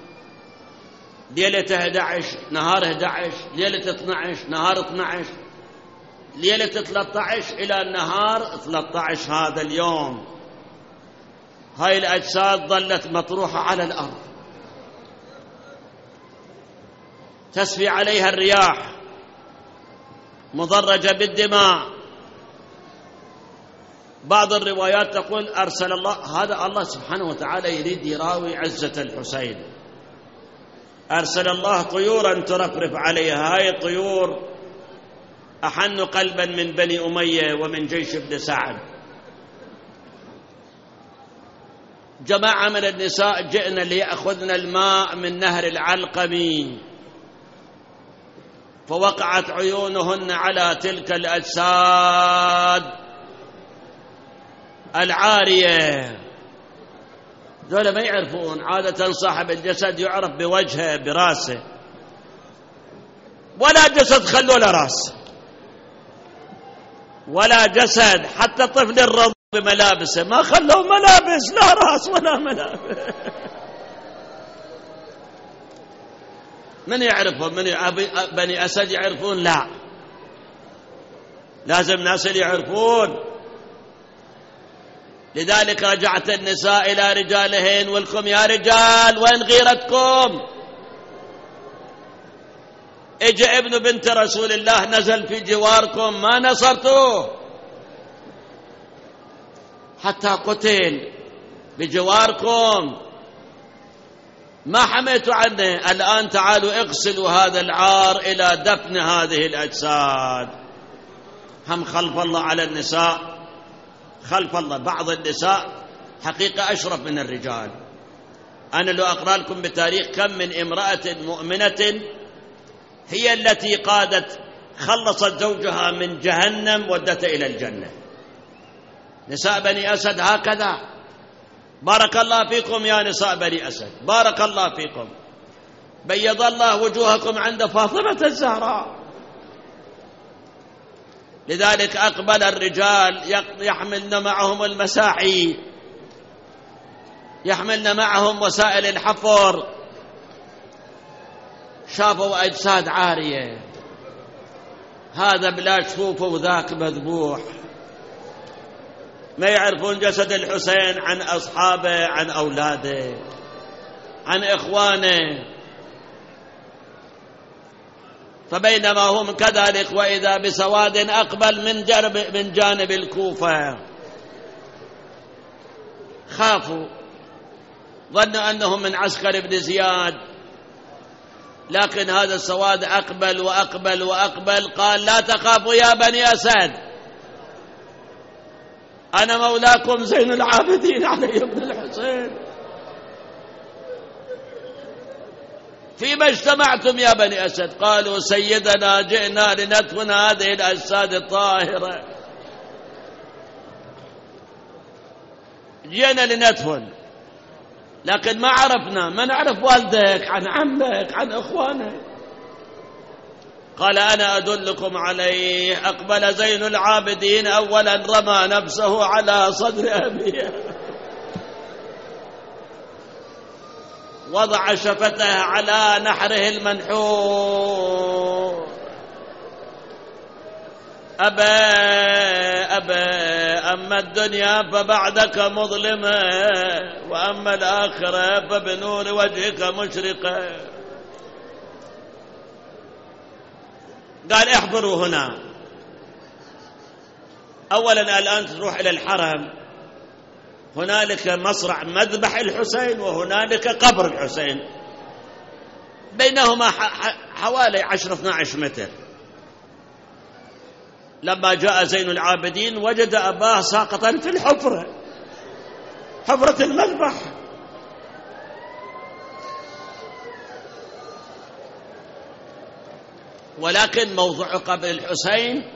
ليلة 11 نهار 11 ليلة 12 نهار 12 ليلة 13 إلى النهار 13 هذا اليوم، هاي الأجساد ظلت مطروحة على الأرض تسفي عليها الرياح، مضرجة بالدماء. بعض الروايات تقول أرسل الله، هذا الله سبحانه وتعالى يريد يراوي عزة الحسين. أرسل الله طيورا ترفرف عليها. هاي الطيور أحن قلبا من بني أمية ومن جيش ابن سعد. جماعة من النساء جئنا ليأخذن الماء من نهر العلقمي، فوقعت عيونهن على تلك الأجساد العارية. ذولا ما يعرفون. عادة صاحب الجسد يعرف بوجهه براسه، ولا جسد خلوا له راس ولا جسد. حتى طفل الرضع بملابسه ما خلوا ملابس، لا راس ولا ملابس. من يعرفهم؟ من بني أسد يعرفون؟ لا، لازم ناس اللي يعرفون. لذلك رجعت النساء إلى رجالهن، ولكم يا رجال وين غيرتكم؟ اجى ابن بنت رسول الله نزل في جواركم، ما نصرتوه حتى قتل بجواركم، ما حميتوا عنه. الآن تعالوا اغسلوا هذا العار إلى دفن هذه الأجساد. هم خلف الله على النساء، خلف الله. بعض النساء حقيقة أشرف من الرجال. أنا لو أقرأ لكم بتاريخ كم من امرأة مؤمنة هي التي قادت خلصت زوجها من جهنم ودته إلى الجنة. نساء بني أسد هكذا. بارك الله فيكم يا نساء بني أسد، بارك الله فيكم، بيض الله وجوهكم عند فاطمة الزهراء. لذلك أقبل الرجال يحملن معهم المساحي، يحملن معهم وسائل الحفر، شافوا أجساد عارية، هذا بلا شفوفه وذاك مذبوح، ما يعرفون جسد الحسين عن أصحابه، عن أولاده، عن إخوانه. فبينما هم كذلك وإذا بسواد أقبل من جانب الكوفة، خافوا، ظنوا أنهم من عسكر ابن زياد، لكن هذا السواد أقبل وأقبل وأقبل. قال: لا تخافوا يا بني أسد، أنا مولاكم زين العابدين علي بن الحسين. فيما اجتمعتم يا بني أسد؟ قالوا: سيدنا جئنا لندفن هذه الأجساد الطاهرة، جئنا لندفن، لكن ما عرفنا، ما نعرف والدك عن عمك عن إخوانك. قال: أنا أدلكم عليه. أقبل زين العابدين، أولا رمى نفسه على صدر أبيه، وضع شفته على نحره المنحور. أبا أما الدنيا فبعدك مظلمة، وأما الآخرة فبنور وجهك مشرقة. قال: احضروا هنا. أولا الآن تروح إلى الحرم، هنالك مصرع مذبح الحسين وهنالك قبر الحسين، بينهما حوالي 10-12 متر. لما جاء زين العابدين وجد أباه ساقطا في الحفرة، حفرة المذبح. ولكن موضع قبر الحسين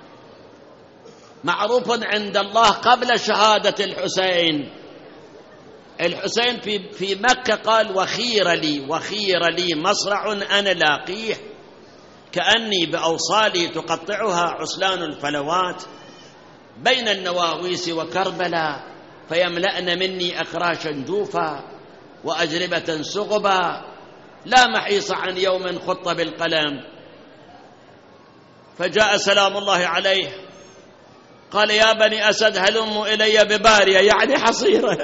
معروف عند الله قبل شهادة الحسين. الحسين في مكة قال: وخير لي مصرع أنا لاقيه، كأني بأوصالي تقطعها عسلان الفلوات، بين النواويس وكربلاء، فيملأن مني أخراشا جوفا وأجربة سغبا، لا محيص عن يوم خط بالقلم. فجاء سلام الله عليه قال: يا بني أسد هلموا إلي ببارية، يعني حصيرة.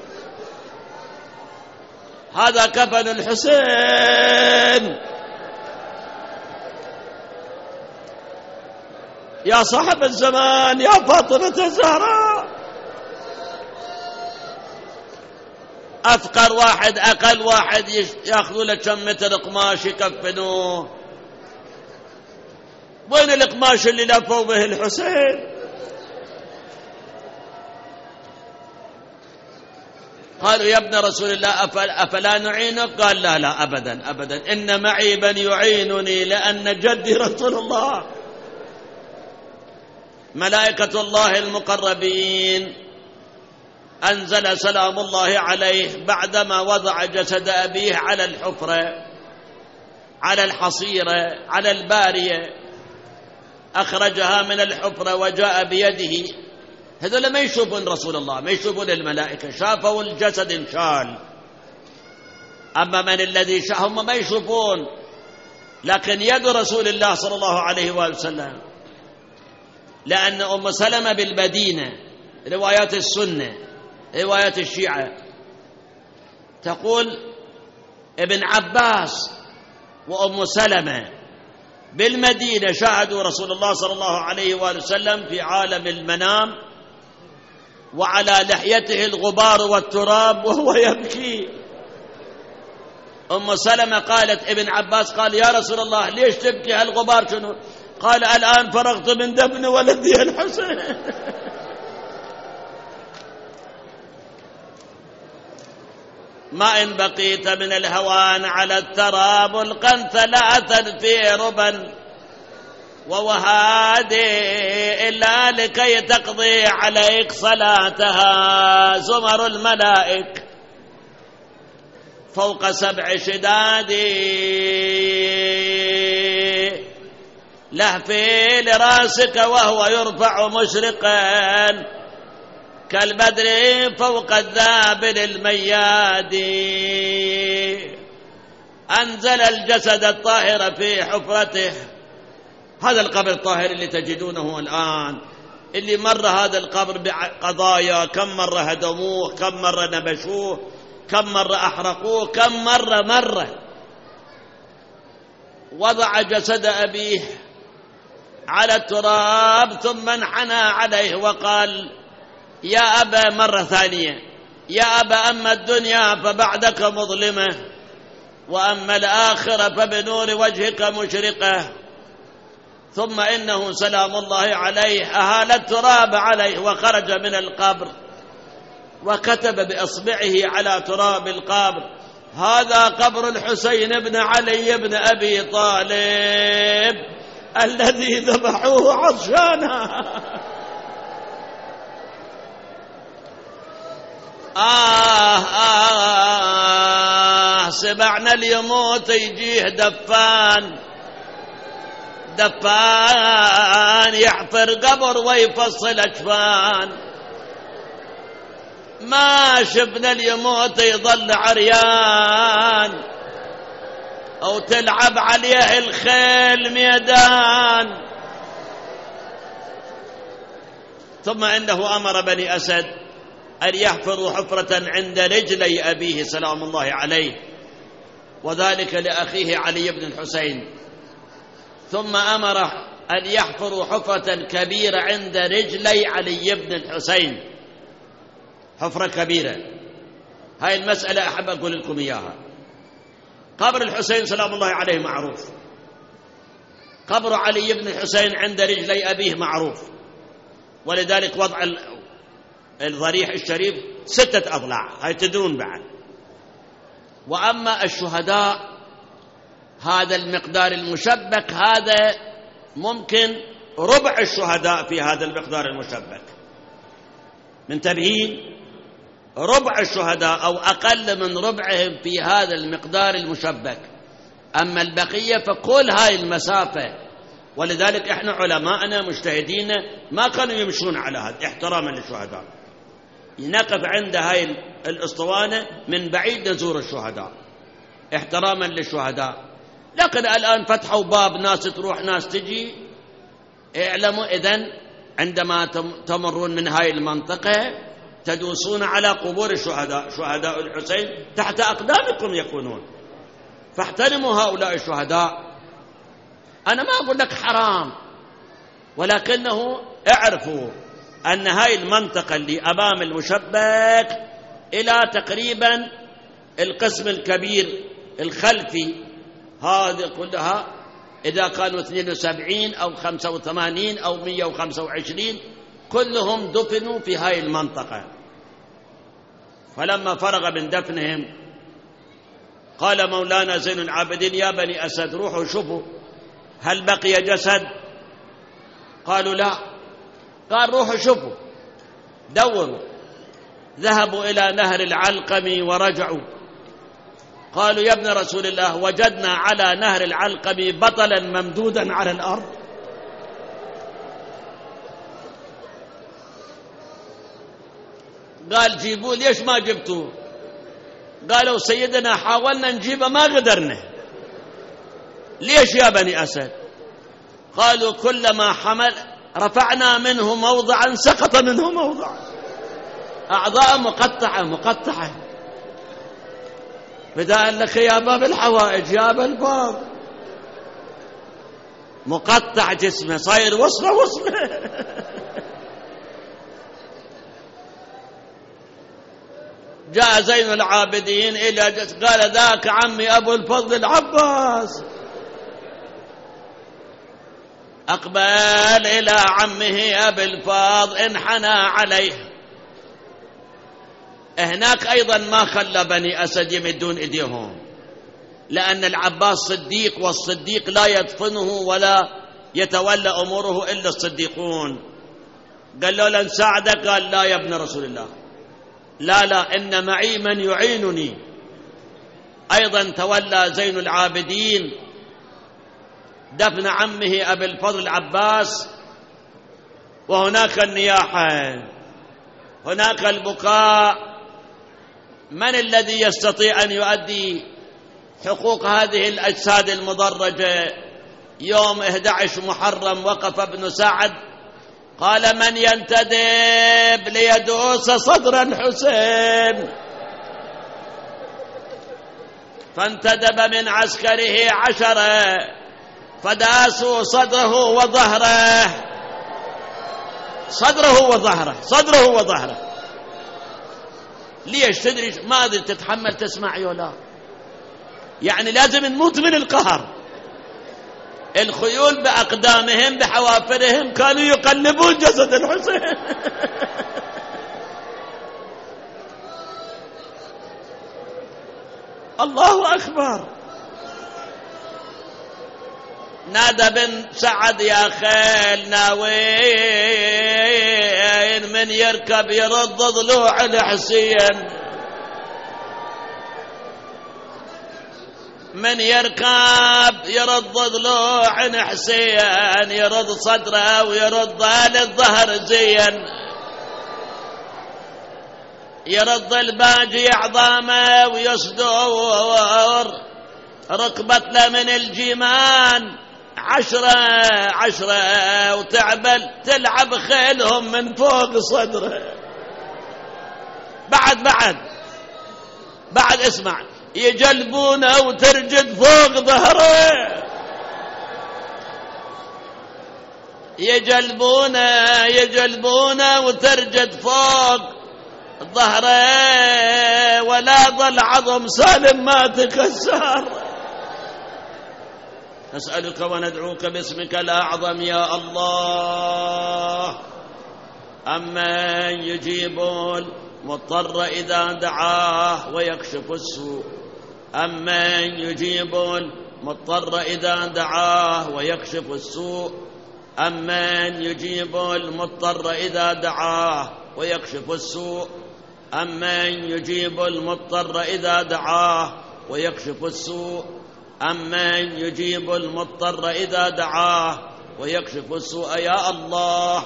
هذا كفن الحسين. يا صاحب الزمان يا فاطمة الزهراء، أفقر واحد أقل واحد يأخذوا له كم متر قماش يكفنوه. وين القماش اللي لفوا به الحسين؟ قالوا: يا ابن رسول الله أفلا نعينك؟ قال: لا أبدا أبدا، إن معي من يعينني، لأن جدي رسول الله. ملائكة الله المقربين أنزل سلام الله عليه بعدما وضع جسد أبيه على الحفرة، على الحصيرة، على البارية، أخرجها من الحفرة وجاء بيده. هذول ما يشوفون رسول الله، ما يشوفون الملائكة، شافوا الجسد انشال. أما من الذي هم ما يشوفون، لكن يد رسول الله صلى الله عليه وآله وسلم. لأن أم سلمة بالمدينة، روايات السنة، روايات الشيعة، تقول ابن عباس وأم سلمة بالمدينة شاهدوا رسول الله صلى الله عليه وآله وسلم في عالم المنام، وعلى لحيته الغبار والتراب وهو يبكي. أم سلمة قالت: ابن عباس قال: يا رسول الله ليش تبكي؟ هالغبار شنو؟ قال: الآن فرغت من دفن ولدي الحسين. ما إن بقيت من الهوان على التراب القنت لا تنفي ربا، ووهادي إلا لكي تقضي عليك صلاتها زمر الملائك فوق 7 شداد لهفي لراسك وهو يرفع مشرقا كالبدر فوق الذابل المياد أنزل الجسد الطاهر في حفرته. هذا القبر الطاهر اللي تجدونه الآن، اللي مر هذا القبر بقضايا، كم مرة هدموه، كم مرة نبشوه، كم مرة أحرقوه، كم مرة وضع جسد أبيه على التراب ثم انحنى عليه وقال: يا أبا، مرة ثانية: يا أبا، أما الدنيا فبعدك مظلمة، وأما الآخرة فبنور وجهك مشرقة. ثم إنه سلام الله عليه أهال التراب عليه وخرج من القبر وكتب بإصبعه على تراب القبر: هذا قبر الحسين بن علي بن أبي طالب الذي ذبحوه عطشانا. سمعنا اليموت يجيه دفان يحفر قبر ويفصل أجفان، ما شفنا اليموت يظل عريان أو تلعب عليه الخيل ميدان. ثم إنه أمر بني أسد أن يحفروا حفرة عند رجلي أبيه سلام الله عليه، وذلك لأخيه علي بن الحسين. ثم أمر أن يحفروا حفرة كبيرة عند رجلي علي بن الحسين، حفرة كبيرة. هاي المسألة أحب أقول لكم إياها. قبر الحسين سلام الله عليه معروف، قبر علي بن الحسين عند رجلي أبيه معروف، ولذلك وضع الضريح الشريف 6 أضلاع، هاي تدرون بعد. وأما الشهداء هذا المقدار المشبك، هذا ممكن ربع الشهداء في هذا المقدار المشبك، منتبهين؟ ربع الشهداء أو أقل من ربعهم في هذا المقدار المشبك. أما البقية فكل هاي المسافة، ولذلك إحنا علماءنا مجتهدين ما كانوا يمشون على هذا احتراما للشهداء، نقف عند هاي الأسطوانة من بعيد نزور الشهداء احتراما للشهداء. لكن الآن فتحوا باب، ناس تروح ناس تجي. اعلموا إذن عندما تمرون من هاي المنطقة تدوسون على قبور الشهداء، شهداء الحسين تحت أقدامكم يكونون، فاحترموا هؤلاء الشهداء. أنا ما أقول لك حرام، ولكنه اعرفوا أن هاي المنطقة اللي أمام المشبك إلى تقريبا القسم الكبير الخلفي، هذه كلها إذا كانوا 72 أو 85 أو 125 كلهم دفنوا في هاي المنطقة. فلما فرغ من دفنهم قال مولانا زين العابدين: يا بني أسد، روحوا شوفوا هل بقي جسد؟ قالوا لا. قال: روحوا شوفوا، دوروا. ذهبوا إلى نهر العلقم ورجعوا، قالوا: يا ابن رسول الله، وجدنا على نهر العلقم بطلا ممدودا على الأرض. قال: جيبوه. ليش ما جبتوه؟ قالوا: سيدنا حاولنا نجيبه ما قدرنا. ليش يا بني أسد؟ قالوا: كلما حمل رفعنا منه موضعا سقط منه موضعا، أعضاء مقطعة. بدأ لك يا باب الحوائج، يا باب الباب مقطع جسمه، صاير وصله. جاء زين العابدين إلى قال: ذاك عمي أبو الفضل العباس. أقبل إلى عمه أبي الفاضل، انحنى عليه. هناك أيضا ما خلى بني أسد يمدون إيديهم، لأن العباس صديق، والصديق لا يدفنه ولا يتولى أموره إلا الصديقون. قال له لن ساعدك، قال لا يا ابن رسول الله، لا إن معي من يعينني. أيضا تولى زين العابدين دفن عمه أبي الفضل العباس، وهناك النياحة، هناك البكاء. من الذي يستطيع أن يؤدي حقوق هذه الأجساد المضرجة؟ يوم 11 محرم وقف ابن سعد قال من ينتدب ليدوس صدر الحسين، فانتدب من عسكره 10 فداسوا صدره وظهره، صدره وظهره. ليش؟ تدري ما أدري تتحمل تسمع يولا، يعني لازم نموت من القهر. الخيول بأقدامهم بحوافرهم كانوا يقلبون جسد الحسين. الله أكبر. نادى بن سعد يا خيل ناوين من يركب يرد ضلوع الحسين، من يركب يرد ضلوع حسين، يرد صدره ويرد للظهر زين، يرد الباجي عظامه ويصدور ركبت له من الجيمان 10 وتعبل تلعب خيلهم من فوق صدره. بعد اسمع، يجلبونه وترجد فوق ظهره، يجلبونه وترجد فوق ظهره، ولا ظل عظم سالم ما تكسر. نسألك وندعوك باسمك الأعظم يا الله، أمن يجيب المضطر إذا دعاه ويكشف السوء، أمن يجيب المضطر إذا دعاه ويكشف السوء، أمن يجيب المضطر إذا دعاه ويكشف السوء، أمن يجيب المضطر إذا دعاه ويكشف السوء، أمن يجيب المضطر إذا دعاه ويكشف السوء. يا الله،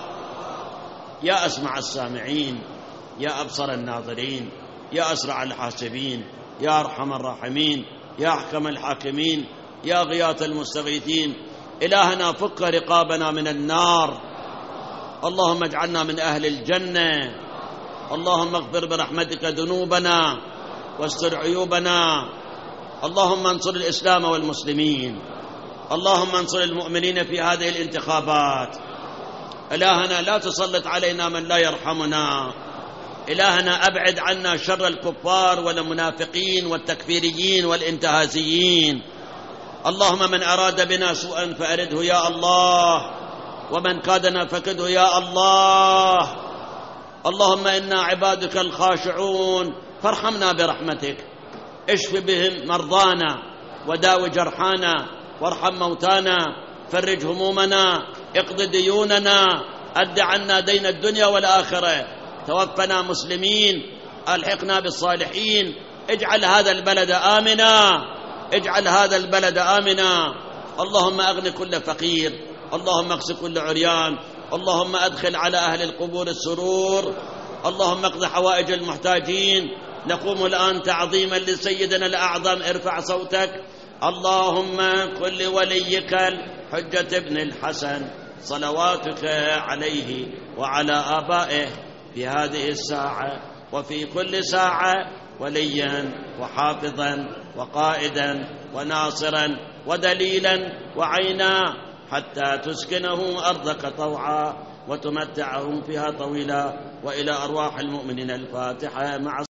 يا أسمع السامعين، يا أبصر الناظرين، يا أسرع الحاسبين، يا أرحم الراحمين، يا أحكم الحاكمين، يا غياث المستغيثين. إلهنا فك رقابنا من النار، اللهم اجعلنا من أهل الجنة، اللهم اغفر برحمتك ذنوبنا واستر عيوبنا، اللهم انصر الإسلام والمسلمين، اللهم انصر المؤمنين في هذه الانتخابات. إلهنا لا تسلط علينا من لا يرحمنا، إلهنا أبعد عنا شر الكفار والمنافقين والتكفيريين والانتهازيين. اللهم من أراد بنا سوءا فأرده يا الله، ومن كادنا فكده يا الله. اللهم إنا عبادك الخاشعون فارحمنا برحمتك، اشف بهم مرضانا وداو جرحانا، وارحم موتانا، فرج همومنا، اقض ديوننا، أد عنا دين الدنيا والآخرة، توفنا مسلمين، ألحقنا بالصالحين. اجعل هذا البلد آمنا، اجعل هذا البلد آمنا. اللهم أغن كل فقير، اللهم اغس كل عريان، اللهم أدخل على أهل القبور السرور، اللهم اقض حوائج المحتاجين. نقوم الآن تعظيما لسيدنا الأعظم. ارفع صوتك. اللهم كن لوليك الحجة ابن الحسن صلواتك عليه وعلى آبائه في هذه الساعة وفي كل ساعة وليا وحافظا وقائدا وناصرا ودليلا وعينا، حتى تسكنه أرضك طوعا وتمتعهم فيها طويلا. وإلى أرواح المؤمنين الفاتحة مع